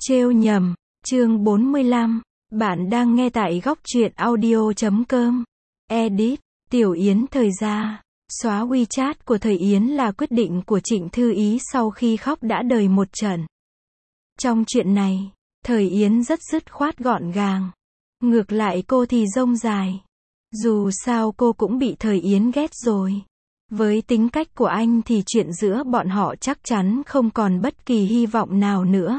Trêu nhầm, chương 45, bạn đang nghe tại góc truyện audio.com. Edit, Tiểu Yến thời gia. Xóa WeChat của thời Yến là quyết định của Trịnh Thư Ý sau khi khóc đã đời một trận. Trong chuyện này, thời Yến rất dứt khoát gọn gàng. Ngược lại cô thì rông dài. Dù sao cô cũng bị thời Yến ghét rồi. Với tính cách của anh thì chuyện giữa bọn họ chắc chắn không còn bất kỳ hy vọng nào nữa.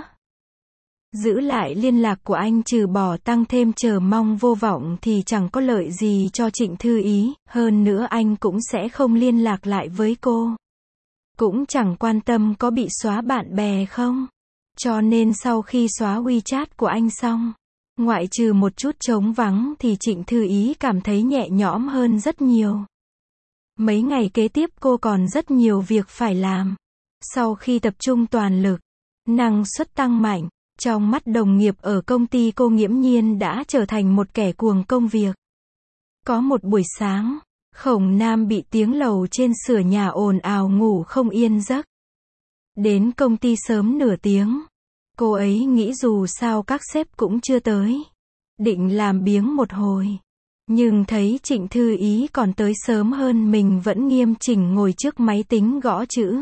Giữ lại liên lạc của anh trừ bỏ tăng thêm chờ mong vô vọng thì chẳng có lợi gì cho Trịnh Thư Ý, hơn nữa anh cũng sẽ không liên lạc lại với cô. Cũng chẳng quan tâm có bị xóa bạn bè không. Cho nên sau khi xóa WeChat của anh xong, ngoại trừ một chút trống vắng thì Trịnh Thư Ý cảm thấy nhẹ nhõm hơn rất nhiều. Mấy ngày kế tiếp cô còn rất nhiều việc phải làm. Sau khi tập trung toàn lực, năng suất tăng mạnh. Trong mắt đồng nghiệp ở công ty cô nghiễm nhiên đã trở thành một kẻ cuồng công việc. Có một buổi sáng, Khổng Nam bị tiếng lầu trên sửa nhà ồn ào ngủ không yên giấc. Đến công ty sớm nửa tiếng. Cô ấy nghĩ dù sao các sếp cũng chưa tới. Định làm biếng một hồi. Nhưng thấy Trịnh Thư Ý còn tới sớm hơn mình vẫn nghiêm chỉnh ngồi trước máy tính gõ chữ.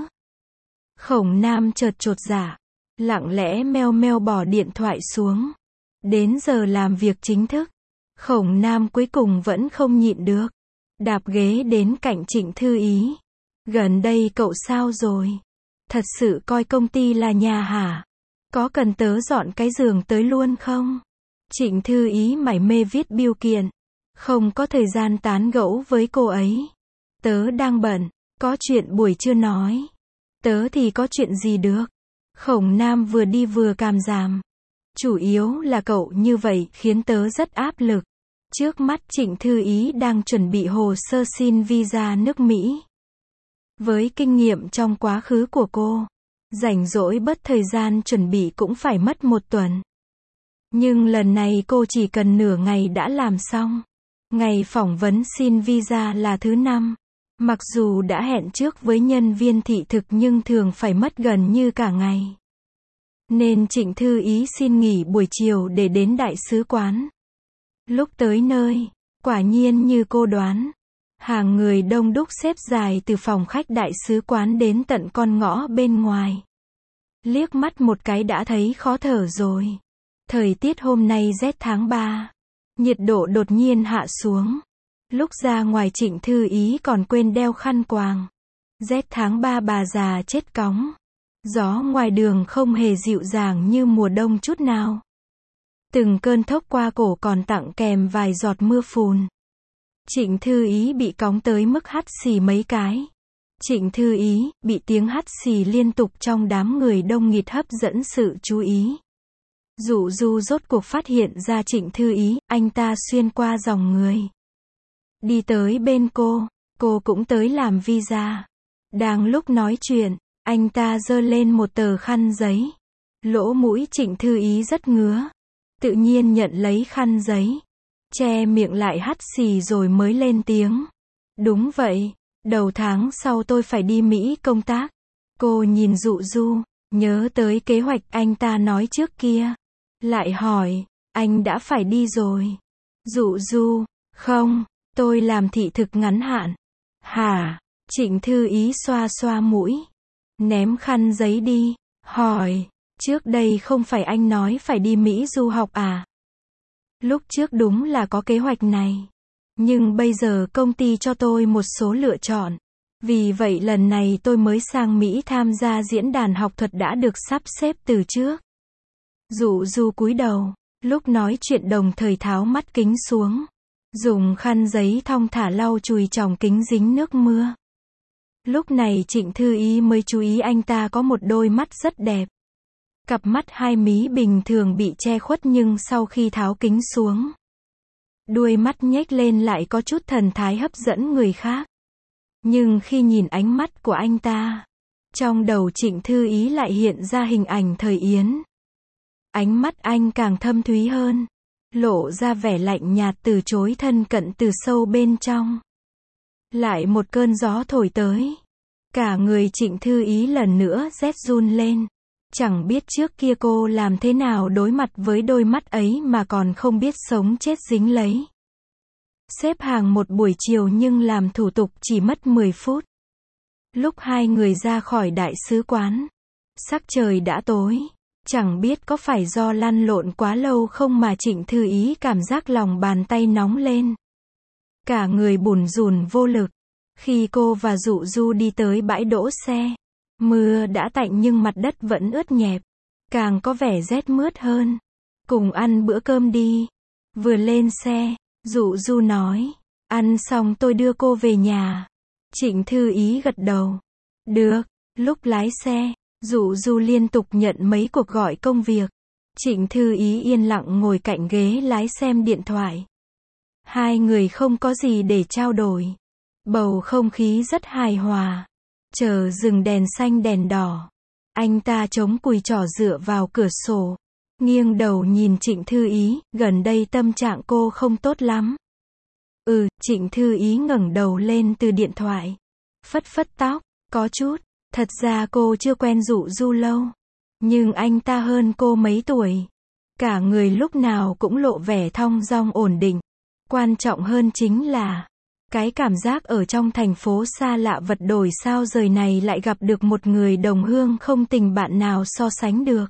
Khổng Nam chợt chột dạ. Lặng lẽ meo meo bỏ điện thoại xuống. Đến giờ làm việc chính thức, Khổng Nam cuối cùng vẫn không nhịn được. Đạp ghế đến cạnh Trịnh Thư Ý. Gần đây cậu sao rồi? Thật sự coi công ty là nhà hả? Có cần tớ dọn cái giường tới luôn không? Trịnh Thư Ý mải mê viết bill kiện. Không có thời gian tán gẫu với cô ấy. Tớ đang bận, có chuyện buổi trưa nói. Tớ thì có chuyện gì được? Khổng Nam vừa đi vừa càm ràm. Chủ yếu là cậu như vậy khiến tớ rất áp lực. Trước mắt Trịnh Thư Ý đang chuẩn bị hồ sơ xin visa nước Mỹ. Với kinh nghiệm trong quá khứ của cô, rảnh rỗi bớt thời gian chuẩn bị cũng phải mất một tuần. Nhưng lần này cô chỉ cần nửa ngày đã làm xong. Ngày phỏng vấn xin visa là thứ 5. Mặc dù đã hẹn trước với nhân viên thị thực nhưng thường phải mất gần như cả ngày. Nên Trịnh Thư Ý xin nghỉ buổi chiều để đến đại sứ quán. Lúc tới nơi, quả nhiên như cô đoán. Hàng người đông đúc xếp dài từ phòng khách đại sứ quán đến tận con ngõ bên ngoài. Liếc mắt một cái đã thấy khó thở rồi. Thời tiết hôm nay rét tháng 3. Nhiệt độ đột nhiên hạ xuống. Lúc ra ngoài Trịnh Thư Ý còn quên đeo khăn quàng. Rét tháng 3 bà già chết cóng. Gió ngoài đường không hề dịu dàng như mùa đông chút nào. Từng cơn thốc qua cổ còn tặng kèm vài giọt mưa phùn. Trịnh Thư Ý bị cóng tới mức hắt xì mấy cái. Trịnh Thư Ý bị tiếng hắt xì liên tục trong đám người đông nghịt hấp dẫn sự chú ý. Dụ Du rốt cuộc phát hiện ra Trịnh Thư Ý, anh ta xuyên qua dòng người. Đi tới bên cô cũng tới làm visa. Đang lúc nói chuyện, anh ta giơ lên một tờ khăn giấy. Lỗ mũi Trịnh Thư Ý rất ngứa. Tự nhiên nhận lấy khăn giấy. Che miệng lại hắt xì rồi mới lên tiếng. Đúng vậy, đầu tháng sau tôi phải đi Mỹ công tác. Cô nhìn Dụ Du, nhớ tới kế hoạch anh ta nói trước kia. Lại hỏi, anh đã phải đi rồi. Dụ Du, không, tôi làm thị thực ngắn hạn. Hả? Trịnh Thư Ý xoa xoa mũi. Ném khăn giấy đi, hỏi, trước đây không phải anh nói phải đi Mỹ du học à? Lúc trước đúng là có kế hoạch này. Nhưng bây giờ công ty cho tôi một số lựa chọn. Vì vậy lần này tôi mới sang Mỹ tham gia diễn đàn học thuật đã được sắp xếp từ trước. Dụ Du cúi đầu, lúc nói chuyện đồng thời tháo mắt kính xuống. Dùng khăn giấy thong thả lau chùi tròng kính dính nước mưa. Lúc này Trịnh Thư Ý mới chú ý anh ta có một đôi mắt rất đẹp. Cặp mắt hai mí bình thường bị che khuất nhưng sau khi tháo kính xuống, đuôi mắt nhếch lên lại có chút thần thái hấp dẫn người khác. Nhưng khi nhìn ánh mắt của anh ta, trong đầu Trịnh Thư Ý lại hiện ra hình ảnh thời Yến. Ánh mắt anh càng thâm thúy hơn, lộ ra vẻ lạnh nhạt từ chối thân cận từ sâu bên trong. Lại một cơn gió thổi tới. Cả người Trịnh Thư Ý lần nữa rét run lên. Chẳng biết trước kia cô làm thế nào đối mặt với đôi mắt ấy mà còn không biết sống chết dính lấy. Xếp hàng một buổi chiều nhưng làm thủ tục chỉ mất 10 phút. Lúc hai người ra khỏi đại sứ quán, sắc trời đã tối. Chẳng biết có phải do lăn lộn quá lâu không mà Trịnh Thư Ý cảm giác lòng bàn tay nóng lên. Cả người bủn rủn vô lực. Khi cô và Dụ Du đi tới bãi đỗ xe, mưa đã tạnh nhưng mặt đất vẫn ướt nhẹp, càng có vẻ rét mướt hơn. Cùng ăn bữa cơm đi. Vừa lên xe, Dụ Du nói, ăn xong tôi đưa cô về nhà. Trịnh Thư Ý gật đầu. Được. Lúc lái xe, Dụ Du liên tục nhận mấy cuộc gọi công việc. Trịnh Thư Ý yên lặng ngồi cạnh ghế lái xem điện thoại. Hai người không có gì để trao đổi. Bầu không khí rất hài hòa. Chờ dừng đèn xanh đèn đỏ. Anh ta chống cùi trỏ dựa vào cửa sổ. Nghiêng đầu nhìn Trịnh Thư Ý, gần đây tâm trạng cô không tốt lắm. Trịnh Thư Ý ngẩng đầu lên từ điện thoại. Phất phất tóc, có chút. Thật ra cô chưa quen Dụ Du lâu. Nhưng anh ta hơn cô mấy tuổi. Cả người lúc nào cũng lộ vẻ thong dong ổn định. Quan trọng hơn chính là cái cảm giác ở trong thành phố xa lạ vật đổi sao rời này lại gặp được một người đồng hương không tình bạn nào so sánh được.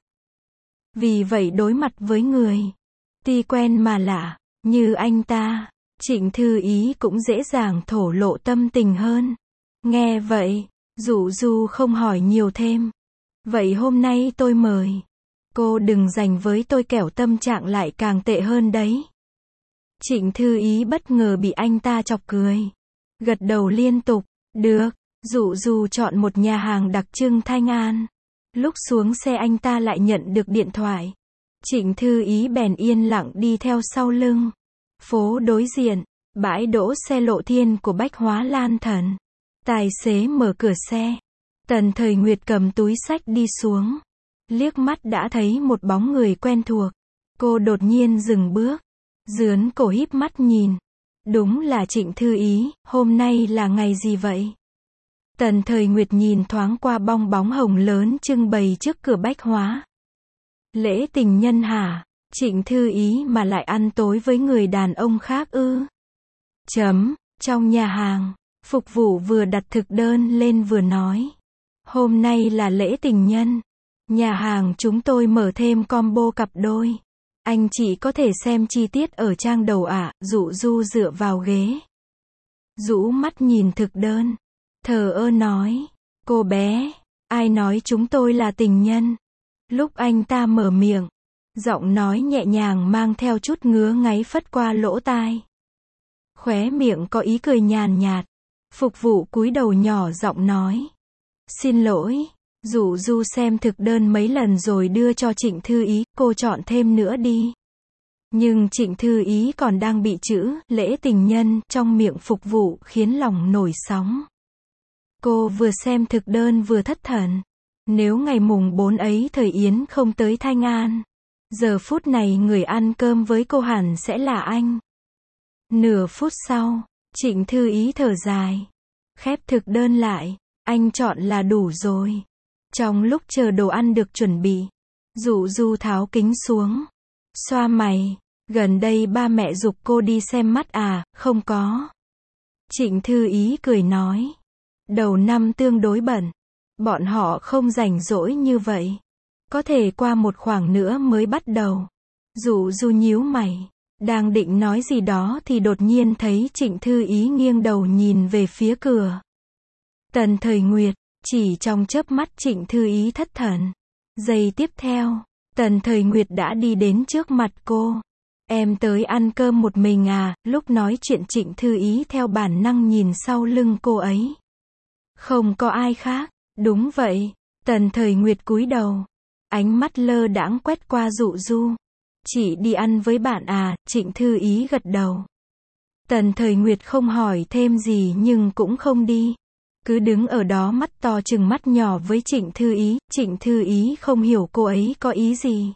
Vì vậy đối mặt với người tuy quen mà lạ như anh ta, Trịnh Thư Ý cũng dễ dàng thổ lộ tâm tình hơn. Nghe vậy, Dụ Du không hỏi nhiều thêm. Vậy hôm nay tôi mời. Cô đừng giành với tôi kẻo tâm trạng lại càng tệ hơn đấy. Trịnh Thư Ý bất ngờ bị anh ta chọc cười. Gật đầu liên tục. Được. Dụ Du chọn một nhà hàng đặc trưng Thanh An. Lúc xuống xe anh ta lại nhận được điện thoại. Trịnh Thư Ý bèn yên lặng đi theo sau lưng. Phố đối diện, bãi đỗ xe Lộ Thiên của Bách Hóa Lan Thần. Tài xế mở cửa xe. Tần Thời Nguyệt cầm túi xách đi xuống. Liếc mắt đã thấy một bóng người quen thuộc. Cô đột nhiên dừng bước. Dướn cổ híp mắt nhìn. Đúng là Trịnh Thư Ý, hôm nay là ngày gì vậy? Tần Thời Nguyệt nhìn thoáng qua bong bóng hồng lớn trưng bày trước cửa Bách Hóa. Lễ tình nhân hả? Trịnh Thư Ý mà lại ăn tối với người đàn ông khác ư? Trong nhà hàng, phục vụ vừa đặt thực đơn lên vừa nói. Hôm nay là lễ tình nhân. Nhà hàng chúng tôi mở thêm combo cặp đôi. Anh chị có thể xem chi tiết ở trang đầu ạ. Dụ Du dựa vào ghế. Rũ mắt nhìn thực đơn. Thờ ơ nói. Cô bé, ai nói chúng tôi là tình nhân? Lúc anh ta mở miệng, giọng nói nhẹ nhàng mang theo chút ngứa ngáy phất qua lỗ tai. Khóe miệng có ý cười nhàn nhạt. Phục vụ cúi đầu nhỏ giọng nói. Xin lỗi. Dụ Du xem thực đơn mấy lần rồi đưa cho Trịnh Thư Ý, cô chọn thêm nữa đi. Nhưng Trịnh Thư Ý còn đang bị chữ lễ tình nhân trong miệng phục vụ khiến lòng nổi sóng. Cô vừa xem thực đơn vừa thất thần. Nếu ngày mùng 4 ấy Thời Yến không tới Thanh An, giờ phút này người ăn cơm với cô hẳn sẽ là anh. Nửa phút sau, Trịnh Thư Ý thở dài. Khép thực đơn lại, anh chọn là đủ rồi. Trong lúc chờ đồ ăn được chuẩn bị, Dụ Du tháo kính xuống. Xoa mày, gần đây ba mẹ giục cô đi xem mắt à? Không có. Trịnh Thư Ý cười nói. Đầu năm tương đối bận. Bọn họ không rảnh rỗi như vậy. Có thể qua một khoảng nữa mới bắt đầu. Dụ Du nhíu mày. Đang định nói gì đó thì đột nhiên thấy Trịnh Thư Ý nghiêng đầu nhìn về phía cửa. Tần Thời Nguyệt. Chỉ trong chớp mắt Trịnh Thư Ý thất thần. Giây tiếp theo, Tần Thời Nguyệt đã đi đến trước mặt cô. Em tới ăn cơm một mình à? Lúc nói chuyện Trịnh Thư Ý theo bản năng nhìn sau lưng cô ấy. Không có ai khác. Đúng vậy. Tần Thời Nguyệt cúi đầu. Ánh mắt lơ đãng quét qua Dụ Du. Chị đi ăn với bạn à? Trịnh Thư Ý gật đầu. Tần Thời Nguyệt không hỏi thêm gì nhưng cũng không đi. Cứ đứng ở đó mắt to chừng mắt nhỏ với Trịnh Thư Ý. Trịnh Thư Ý không hiểu cô ấy có ý gì.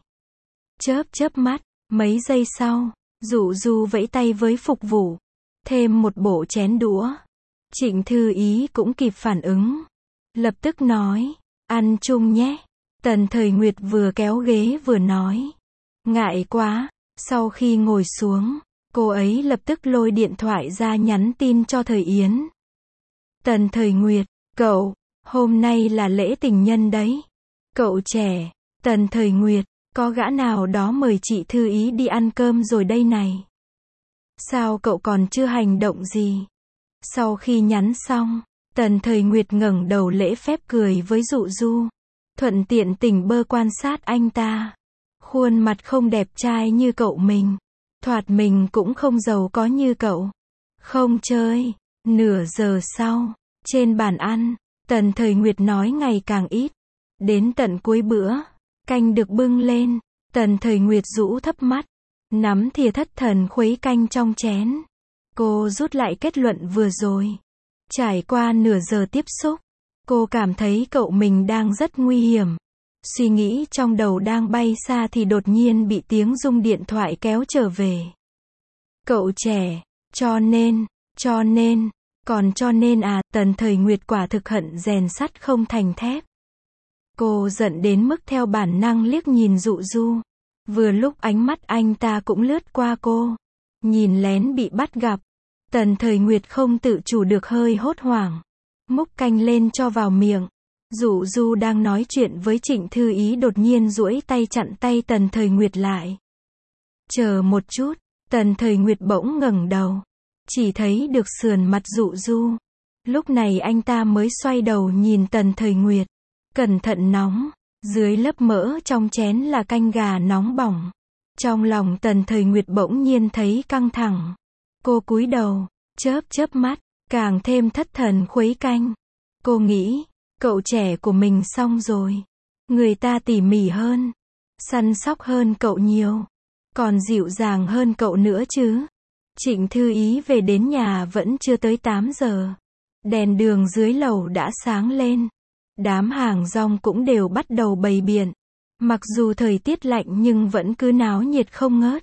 Chớp mắt, mấy giây sau, Dụ Du vẫy tay với phục vụ. Thêm một bộ chén đũa. Trịnh Thư Ý cũng kịp phản ứng. Lập tức nói, ăn chung nhé. Tần Thời Nguyệt vừa kéo ghế vừa nói. Ngại quá. Sau khi ngồi xuống, cô ấy lập tức lôi điện thoại ra nhắn tin cho Thời Yến. Tần Thời Nguyệt, cậu, hôm nay là lễ tình nhân đấy. Cậu trẻ. Tần Thời Nguyệt, có gã nào đó mời chị Thư Ý đi ăn cơm rồi đây này. Sao cậu còn chưa hành động gì? Sau khi nhắn xong, Tần Thời Nguyệt ngẩng đầu lễ phép cười với Dụ Du. Thuận tiện tình bơ quan sát anh ta. Khuôn mặt không đẹp trai như cậu mình. Thoạt mình cũng không giàu có như cậu. Không chơi. Nửa giờ sau, trên bàn ăn, Tần Thời Nguyệt nói ngày càng ít. Đến tận cuối bữa, canh được bưng lên. Tần Thời Nguyệt rũ thấp mắt, nắm thìa thất thần khuấy canh trong chén. Cô rút lại kết luận vừa rồi. Trải qua nửa giờ tiếp xúc, cô cảm thấy cậu mình đang rất nguy hiểm. Suy nghĩ trong đầu đang bay xa thì đột nhiên bị tiếng rung điện thoại kéo trở về. Cậu trẻ, cho nên, còn cho nên à, Tần Thời Nguyệt quả thực hận rèn sắt không thành thép. Cô giận đến mức theo bản năng liếc nhìn Dụ Du. Vừa lúc ánh mắt anh ta cũng lướt qua cô. Nhìn lén bị bắt gặp. Tần Thời Nguyệt không tự chủ được hơi hốt hoảng. Múc canh lên cho vào miệng. Dụ Du đang nói chuyện với Trịnh Thư Ý đột nhiên duỗi tay chặn tay Tần Thời Nguyệt lại. Chờ một chút, Tần Thời Nguyệt bỗng ngẩng đầu. Chỉ thấy được sườn mặt Dụ Du. Lúc này anh ta mới xoay đầu nhìn Tần Thời Nguyệt. Cẩn thận nóng, dưới lớp mỡ trong chén là canh gà nóng bỏng. Trong lòng Tần Thời Nguyệt bỗng nhiên thấy căng thẳng. Cô cúi đầu, chớp mắt, càng thêm thất thần khuấy canh. Cô nghĩ, cậu trẻ của mình xong rồi. Người ta tỉ mỉ hơn, săn sóc hơn cậu nhiều, còn dịu dàng hơn cậu nữa chứ. Trịnh Thư Ý về đến nhà vẫn chưa tới 8 giờ. Đèn đường dưới lầu đã sáng lên. Đám hàng rong cũng đều bắt đầu bày biện. Mặc dù thời tiết lạnh nhưng vẫn cứ náo nhiệt không ngớt.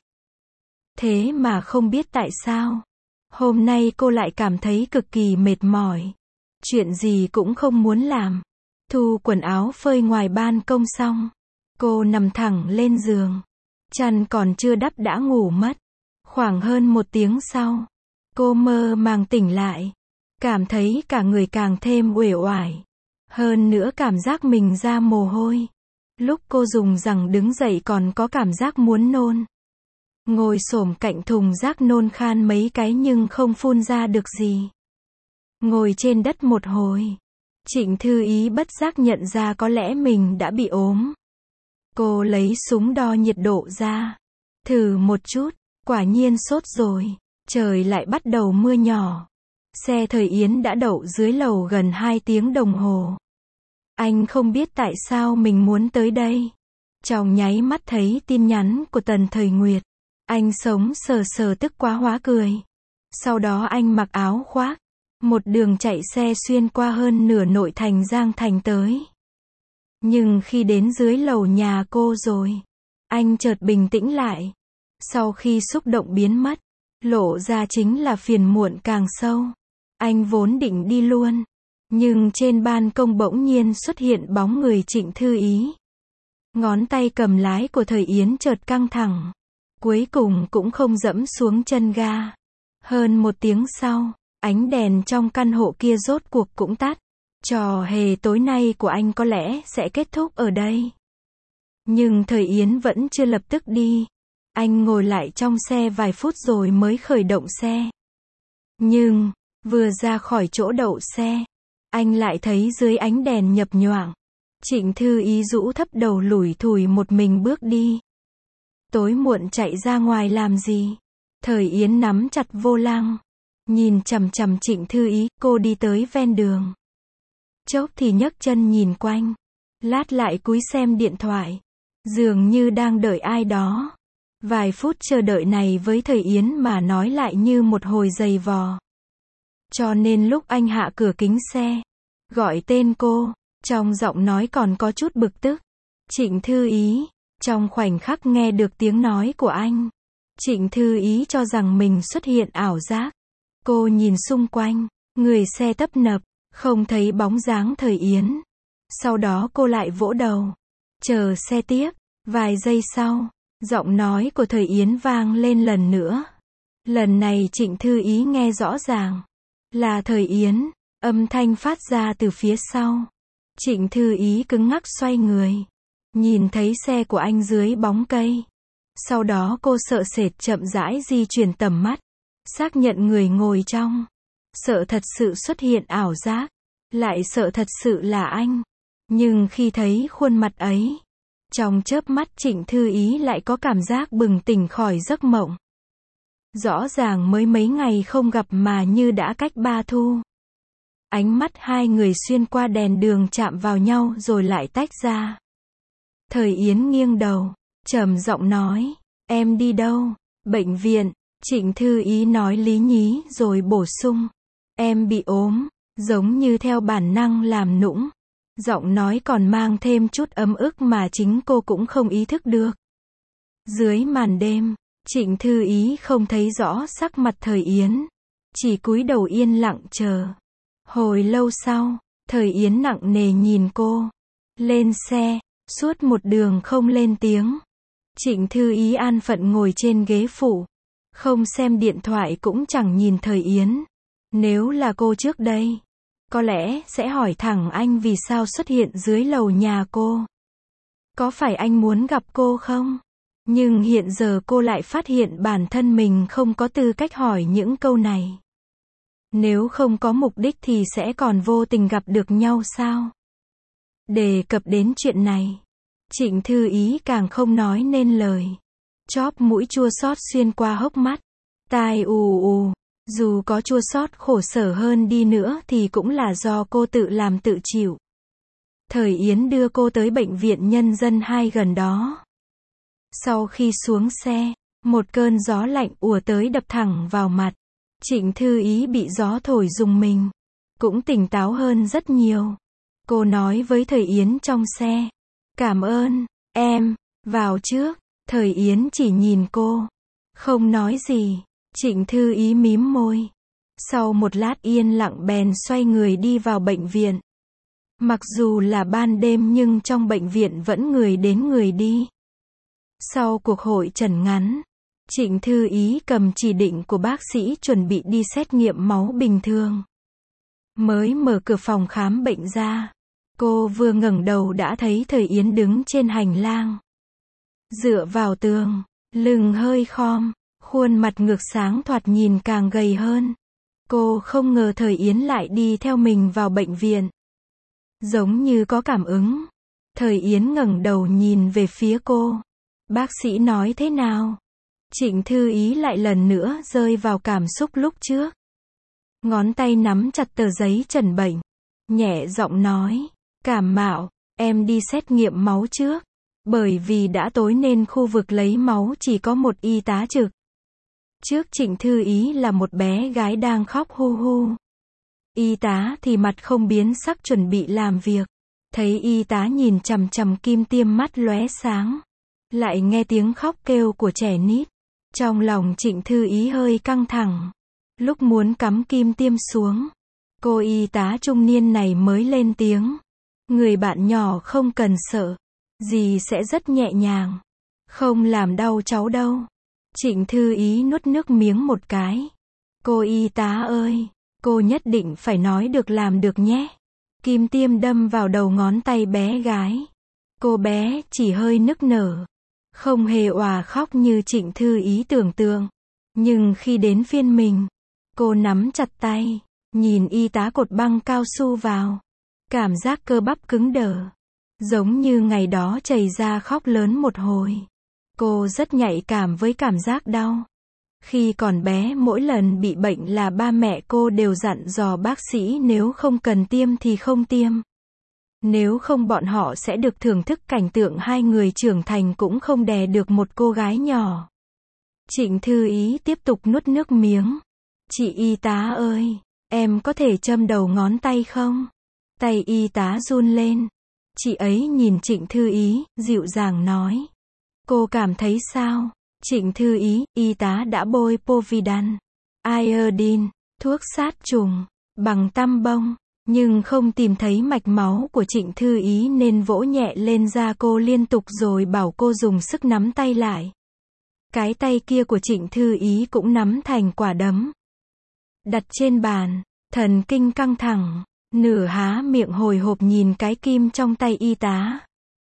Thế mà không biết tại sao, hôm nay cô lại cảm thấy cực kỳ mệt mỏi. Chuyện gì cũng không muốn làm. Thu quần áo phơi ngoài ban công xong, cô nằm thẳng lên giường. Chăn còn chưa đắp đã ngủ mất. Khoảng hơn 1 tiếng sau, cô mơ màng tỉnh lại. Cảm thấy cả người càng thêm uể oải. Hơn nữa cảm giác mình ra mồ hôi. Lúc cô dùng rằng đứng dậy còn có cảm giác muốn nôn. Ngồi xổm cạnh thùng rác nôn khan mấy cái nhưng không phun ra được gì. Ngồi trên đất một hồi, Trịnh Thư Ý bất giác nhận ra có lẽ mình đã bị ốm. Cô lấy súng đo nhiệt độ ra. Thử một chút, quả nhiên sốt rồi. Trời lại bắt đầu mưa nhỏ. Xe Thời Yến đã đậu dưới lầu gần 2 tiếng đồng hồ. Anh không biết tại sao mình muốn tới đây. Trong nháy mắt thấy tin nhắn của Tần Thời Nguyệt, anh sống sờ sờ tức quá hóa cười. Sau đó anh mặc áo khoác, một đường chạy xe xuyên qua hơn nửa nội thành Giang Thành tới. Nhưng khi đến dưới lầu nhà cô rồi, anh chợt bình tĩnh lại. Sau khi xúc động biến mất, lộ ra chính là phiền muộn càng sâu. Anh vốn định đi luôn, nhưng trên ban công bỗng nhiên xuất hiện bóng người Trịnh Thư Ý. Ngón tay cầm lái của Thời Yến chợt căng thẳng. Cuối cùng cũng không dẫm xuống chân ga. Hơn 1 tiếng sau, ánh đèn trong căn hộ kia rốt cuộc cũng tắt. Trò hề tối nay của anh có lẽ sẽ kết thúc ở đây. Nhưng Thời Yến vẫn chưa lập tức đi. Anh ngồi lại trong xe vài phút rồi mới khởi động xe. Nhưng, vừa ra khỏi chỗ đậu xe, anh lại thấy dưới ánh đèn nhập nhoạng, Trịnh Thư Ý rũ thấp đầu lủi thủi một mình bước đi. Tối muộn chạy ra ngoài làm gì? Thời Yến nắm chặt vô lăng, nhìn chằm chằm Trịnh Thư Ý, cô đi tới ven đường. Chốc thì nhấc chân nhìn quanh, lát lại cúi xem điện thoại, dường như đang đợi ai đó. Vài phút chờ đợi này với Thời Yến mà nói lại như một hồi giày vò. Cho nên lúc anh hạ cửa kính xe, gọi tên cô, trong giọng nói còn có chút bực tức. Trịnh Thư Ý. Trong khoảnh khắc nghe được tiếng nói của anh, Trịnh Thư Ý cho rằng mình xuất hiện ảo giác. Cô nhìn xung quanh, người xe tấp nập, không thấy bóng dáng Thời Yến. Sau đó cô lại vỗ đầu. Chờ xe tiếp. Vài giây sau, giọng nói của Thời Yến vang lên lần nữa. Lần này Trịnh Thư Ý nghe rõ ràng. Là Thời Yến, âm thanh phát ra từ phía sau. Trịnh Thư Ý cứng ngắc xoay người. Nhìn thấy xe của anh dưới bóng cây. Sau đó cô sợ sệt chậm rãi di chuyển tầm mắt. Xác nhận người ngồi trong. Sợ thật sự xuất hiện ảo giác. Lại sợ thật sự là anh. Nhưng khi thấy khuôn mặt ấy, trong chớp mắt Trịnh Thư Ý lại có cảm giác bừng tỉnh khỏi giấc mộng. Rõ ràng mới mấy ngày không gặp mà như đã cách 3 thu. Ánh mắt hai người xuyên qua đèn đường chạm vào nhau rồi lại tách ra. Thời Yến nghiêng đầu, trầm giọng nói, em đi đâu? Bệnh viện. Trịnh Thư Ý nói lý nhí rồi bổ sung, em bị ốm, giống như theo bản năng làm nũng. Giọng nói còn mang thêm chút ấm ức mà chính cô cũng không ý thức được. Dưới màn đêm, Trịnh Thư Ý không thấy rõ sắc mặt Thời Yến, chỉ cúi đầu yên lặng chờ. Hồi lâu sau, Thời Yến nặng nề nhìn cô. Lên xe, suốt một đường không lên tiếng. Trịnh Thư Ý an phận ngồi trên ghế phụ, không xem điện thoại cũng chẳng nhìn Thời Yến. Nếu là cô trước đây, có lẽ sẽ hỏi thẳng anh vì sao xuất hiện dưới lầu nhà cô. Có phải anh muốn gặp cô không? Nhưng hiện giờ cô lại phát hiện bản thân mình không có tư cách hỏi những câu này. Nếu không có mục đích thì sẽ còn vô tình gặp được nhau sao? Đề cập đến chuyện này, Trịnh Thư Ý càng không nói nên lời. Chóp mũi chua xót xuyên qua hốc mắt. Tai ù ù. Dù có chua xót khổ sở hơn đi nữa thì cũng là do cô tự làm tự chịu. Thời Yến đưa cô tới bệnh viện Nhân dân 2 gần đó. Sau khi xuống xe, một cơn gió lạnh ùa tới đập thẳng vào mặt. Trịnh Thư Ý bị gió thổi rùng mình, cũng tỉnh táo hơn rất nhiều. Cô nói với Thời Yến trong xe, cảm ơn, em, vào trước. Thời Yến chỉ nhìn cô, không nói gì. Trịnh Thư Ý mím môi. Sau một lát yên lặng bèn xoay người đi vào bệnh viện. Mặc dù là ban đêm nhưng trong bệnh viện vẫn người đến người đi. Sau cuộc hội chẩn ngắn, Trịnh Thư Ý cầm chỉ định của bác sĩ chuẩn bị đi xét nghiệm máu bình thường. Mới mở cửa phòng khám bệnh ra, cô vừa ngẩng đầu đã thấy Thời Yến đứng trên hành lang. Dựa vào tường, lưng hơi khom, khuôn mặt ngược sáng thoạt nhìn càng gầy hơn. Cô không ngờ Thời Yến lại đi theo mình vào bệnh viện. Giống như có cảm ứng. Thời Yến ngẩng đầu nhìn về phía cô. Bác sĩ nói thế nào? Trịnh Thư Ý lại lần nữa rơi vào cảm xúc lúc trước. Ngón tay nắm chặt tờ giấy chẩn bệnh. Nhẹ giọng nói, cảm mạo, em đi xét nghiệm máu trước. Bởi vì đã tối nên khu vực lấy máu chỉ có một y tá trực. Trước Trịnh Thư Ý là một bé gái đang khóc hu hu. Y tá thì mặt không biến sắc chuẩn bị làm việc. Thấy y tá nhìn chằm chằm kim tiêm mắt lóe sáng. Lại nghe tiếng khóc kêu của trẻ nít. Trong lòng Trịnh Thư Ý hơi căng thẳng. Lúc muốn cắm kim tiêm xuống, cô y tá trung niên này mới lên tiếng. Người bạn nhỏ không cần sợ. Dì sẽ rất nhẹ nhàng. Không làm đau cháu đâu. Trịnh Thư Ý nuốt nước miếng một cái. Cô y tá ơi, cô nhất định phải nói được làm được nhé. Kim tiêm đâm vào đầu ngón tay bé gái. Cô bé chỉ hơi nức nở. Không hề òa khóc như Trịnh Thư Ý tưởng tượng. Nhưng khi đến phiên mình, cô nắm chặt tay, nhìn y tá cột băng cao su vào. Cảm giác cơ bắp cứng đờ. Giống như ngày đó chảy ra khóc lớn một hồi. Cô rất nhạy cảm với cảm giác đau. Khi còn bé mỗi lần bị bệnh là ba mẹ cô đều dặn dò bác sĩ nếu không cần tiêm thì không tiêm. Nếu không bọn họ sẽ được thưởng thức cảnh tượng hai người trưởng thành cũng không đè được một cô gái nhỏ. Trịnh Thư Ý tiếp tục nuốt nước miếng. Chị y tá ơi, em có thể châm đầu ngón tay không? Tay y tá run lên. Chị ấy nhìn Trịnh Thư Ý, dịu dàng nói. Cô cảm thấy sao? Trịnh Thư Ý, y tá đã bôi povidone, iodine, thuốc sát trùng, bằng tăm bông. Nhưng không tìm thấy mạch máu của Trịnh Thư Ý nên vỗ nhẹ lên da cô liên tục rồi bảo cô dùng sức nắm tay lại. Cái tay kia của Trịnh Thư Ý cũng nắm thành quả đấm. Đặt trên bàn, thần kinh căng thẳng, nửa há miệng hồi hộp nhìn cái kim trong tay y tá.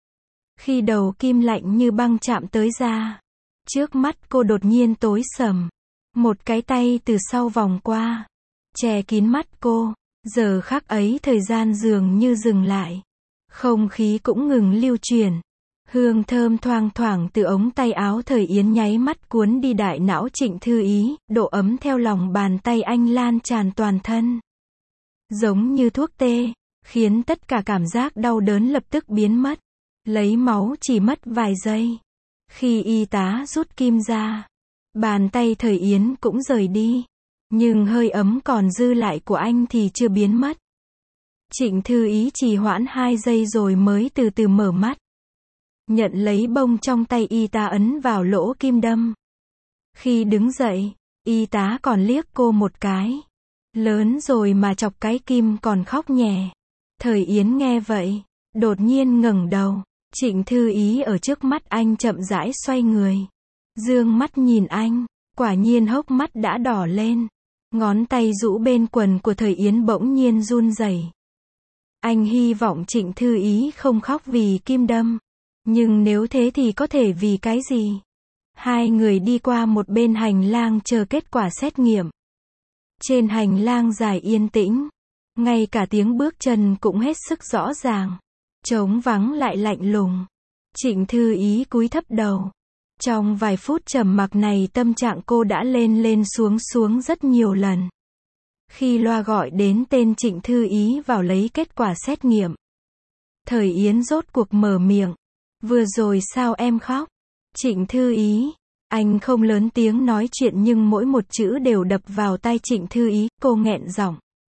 Khi đầu kim lạnh như băng chạm tới da, trước mắt cô đột nhiên tối sầm. Một cái tay từ sau vòng qua, che kín mắt cô. Giờ khắc ấy thời gian dường như dừng lại. Không khí cũng ngừng lưu chuyển. Hương thơm thoang thoảng từ ống tay áo Thời Yến nháy mắt cuốn đi đại não Trịnh Thư Ý, độ ấm theo lòng bàn tay anh lan tràn toàn thân. Giống như thuốc tê, khiến tất cả cảm giác đau đớn lập tức biến mất. Lấy máu chỉ mất vài giây. Khi y tá rút kim ra, bàn tay Thời Yến cũng rời đi. Nhưng hơi ấm còn dư lại của anh thì chưa biến mất. Trịnh Thư Ý trì hoãn 2 giây rồi mới từ từ mở mắt. Nhận lấy bông trong tay y tá ấn vào lỗ kim đâm. Khi đứng dậy, y tá còn liếc cô một cái. Lớn rồi mà chọc cái kim còn khóc nhè. Thời Yến nghe vậy, đột nhiên ngẩng đầu. Trịnh Thư Ý ở trước mắt anh chậm rãi xoay người. Dương mắt nhìn anh, quả nhiên hốc mắt đã đỏ lên. Ngón tay rũ bên quần của Thời Yến bỗng nhiên run rẩy. Anh hy vọng Trịnh Thư Ý không khóc vì kim đâm. Nhưng nếu thế thì có thể vì cái gì? Hai người đi qua một bên hành lang chờ kết quả xét nghiệm. Trên hành lang dài yên tĩnh, ngay cả tiếng bước chân cũng hết sức rõ ràng. Trống vắng lại lạnh lùng. Trịnh Thư Ý cúi thấp đầu. Trong vài phút trầm mặc này tâm trạng cô đã lên lên xuống xuống rất nhiều lần. Khi loa gọi đến tên Trịnh Thư Ý vào lấy kết quả xét nghiệm, Thời Yến rốt cuộc mở miệng. Vừa rồi sao em khóc? Trịnh Thư Ý. Anh không lớn tiếng nói chuyện nhưng mỗi một chữ đều đập vào tai Trịnh Thư Ý, cô nghẹn giọng.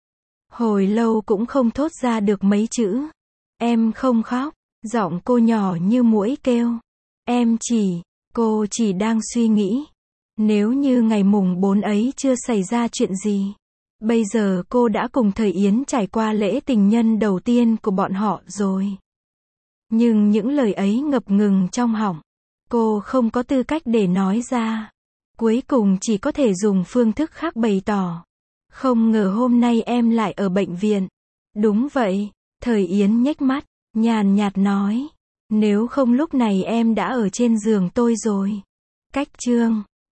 Hồi lâu cũng không thốt ra được mấy chữ. Em không khóc. Giọng cô nhỏ như muỗi kêu. Cô chỉ đang suy nghĩ. Nếu như ngày mùng 4 ấy chưa xảy ra chuyện gì. Bây giờ cô đã cùng Thời Yến trải qua lễ tình nhân đầu tiên của bọn họ rồi. Nhưng những lời ấy ngập ngừng trong họng. Cô không có tư cách để nói ra. Cuối cùng chỉ có thể dùng phương thức khác bày tỏ. Không ngờ hôm nay em lại ở bệnh viện. Đúng vậy. Thời Yến nhếch mắt, nhàn nhạt nói. Nếu không lúc này em đã ở trên giường tôi rồi. Cách chương